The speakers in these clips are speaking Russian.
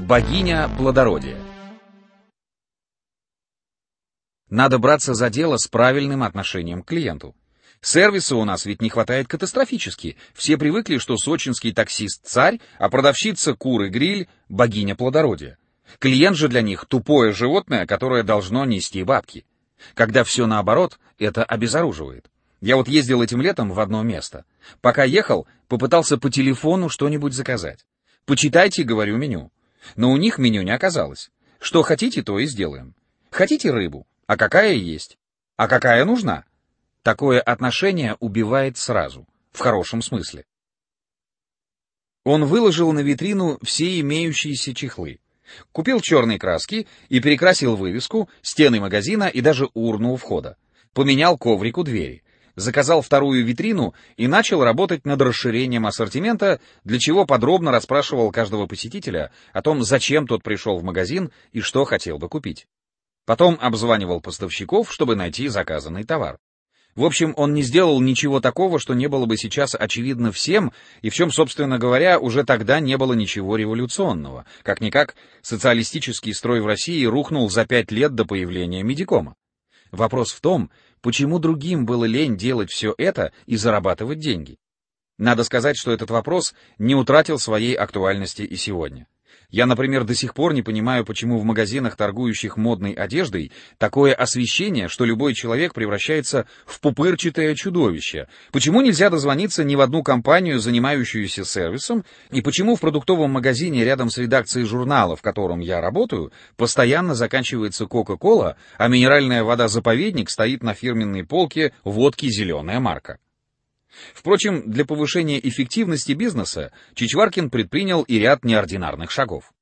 Богиня плодородия. Надо браться за дело с правильным отношением к клиенту. Сервиса у нас ведь не хватает катастрофически. Все привыкли, что сочинский таксист царь, а продавщица куры-гриль — богиня плодородия. Клиент же для них тупое животное, которое должно нести бабки. Когда все наоборот, это обезоруживает. Я вот ездил этим летом в одно место. Пока ехал, попытался по телефону что-нибудь заказать. «Почитайте», — говорю, меню. Но у них меню не оказалось. Что хотите, то и сделаем. Хотите рыбу? А какая есть? А какая нужна? Такое отношение убивает сразу, в хорошем смысле. Он выложил на витрину все имеющиеся чехлы. Купил черные краски и перекрасил вывеску, стены магазина и даже урну у входа. Поменял коврик у двери. Заказал вторую витрину и начал работать над расширением ассортимента, для чего подробно расспрашивал каждого посетителя о том, зачем тот пришел в магазин и что хотел бы купить. Потом обзванивал поставщиков, чтобы найти заказанный товар. В общем, он не сделал ничего такого, что не было бы сейчас очевидно всем, и в чем, собственно говоря, уже тогда не было ничего революционного. Как-никак, социалистический строй в России рухнул за 5 лет до появления Медикома. Вопрос в том, почему другим было лень делать все это и зарабатывать деньги. Надо сказать, что этот вопрос не утратил своей актуальности и сегодня. Я, например, до сих пор не понимаю, почему в магазинах, торгующих модной одеждой, такое освещение, что любой человек превращается в пупырчатое чудовище. Почему нельзя дозвониться ни в одну компанию, занимающуюся сервисом, и почему в продуктовом магазине рядом с редакцией журнала, в котором я работаю, постоянно заканчивается Кока-Кола, а минеральная вода «Заповедник» стоит на фирменной полке водки «Зеленая марка». Впрочем, для повышения эффективности бизнеса Чичваркин предпринял и ряд неординарных шагов.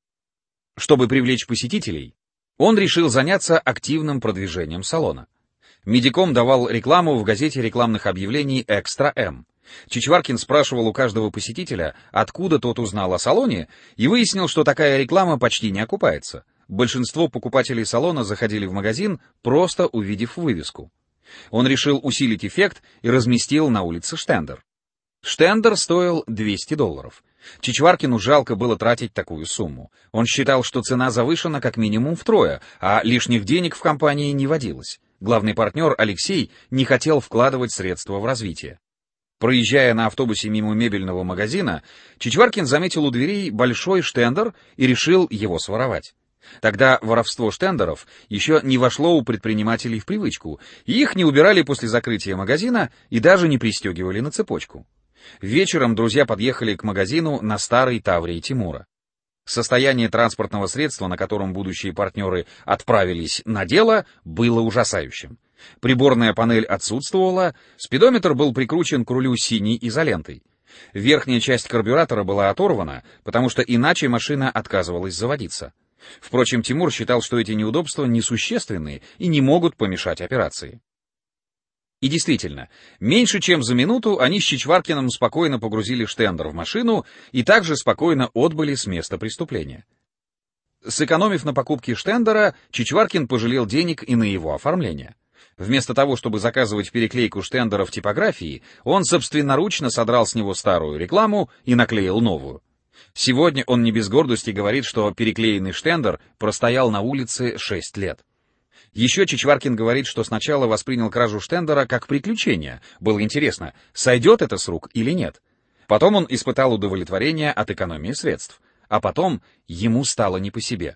Чтобы привлечь посетителей, он решил заняться активным продвижением салона. Медиком давал рекламу в газете рекламных объявлений «Экстра М». Чичваркин спрашивал у каждого посетителя, откуда тот узнал о салоне, и выяснил, что такая реклама почти не окупается. Большинство покупателей салона заходили в магазин, просто увидев вывеску. Он решил усилить эффект и разместил на улице штендер. Штендер стоил $200. Чичваркину жалко было тратить такую сумму. Он считал, что цена завышена как минимум втрое, а лишних денег в компании не водилось. Главный партнер Алексей не хотел вкладывать средства в развитие. Проезжая на автобусе мимо мебельного магазина, Чичваркин заметил у дверей большой штендер и решил его своровать. Тогда воровство штендеров еще не вошло у предпринимателей в привычку, и их не убирали после закрытия магазина и даже не пристегивали на цепочку. Вечером друзья подъехали к магазину на старой Таврии Тимура. Состояние транспортного средства, на котором будущие партнеры отправились на дело, было ужасающим. Приборная панель отсутствовала, спидометр был прикручен к рулю синей изолентой. Верхняя часть карбюратора была оторвана, потому что иначе машина отказывалась заводиться. Впрочем, Тимур считал, что эти неудобства несущественны и не могут помешать операции. И действительно, меньше чем за минуту они с Чичваркиным спокойно погрузили штендер в машину и также спокойно отбыли с места преступления. Сэкономив на покупке штендера, Чичваркин пожалел денег и на его оформление. Вместо того, чтобы заказывать переклейку штендера в типографии, он собственноручно содрал с него старую рекламу и наклеил новую. Сегодня он не без гордости говорит, что переклеенный штендер простоял на улице 6 лет. Еще Чичваркин говорит, что сначала воспринял кражу штендера как приключение. Было интересно, сойдет это с рук или нет. Потом он испытал удовлетворение от экономии средств. А потом ему стало не по себе.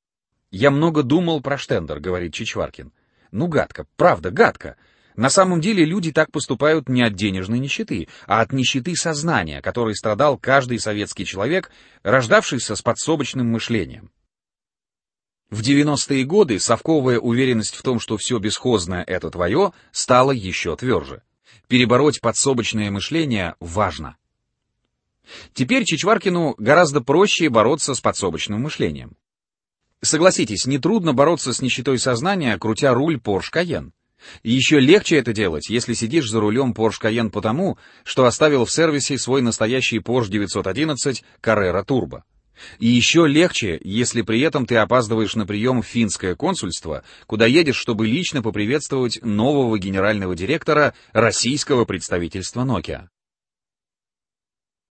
«Я много думал про штендер», — говорит Чичваркин. Ну, гадко, правда, гадко. На самом деле люди так поступают не от денежной нищеты, а от нищеты сознания, которой страдал каждый советский человек, рождавшийся с подсобочным мышлением. В 90-е годы совковая уверенность в том, что все бесхозное — это твое, стала еще тверже. Перебороть подсобочное мышление важно. Теперь Чичваркину гораздо проще бороться с подсобочным мышлением. Согласитесь, нетрудно бороться с нищетой сознания, крутя руль Porsche Cayenne. И еще легче это делать, если сидишь за рулем Porsche Cayenne потому, что оставил в сервисе свой настоящий Porsche 911 Carrera Turbo. И еще легче, если при этом ты опаздываешь на прием в финское консульство, куда едешь, чтобы лично поприветствовать нового генерального директора российского представительства Nokia.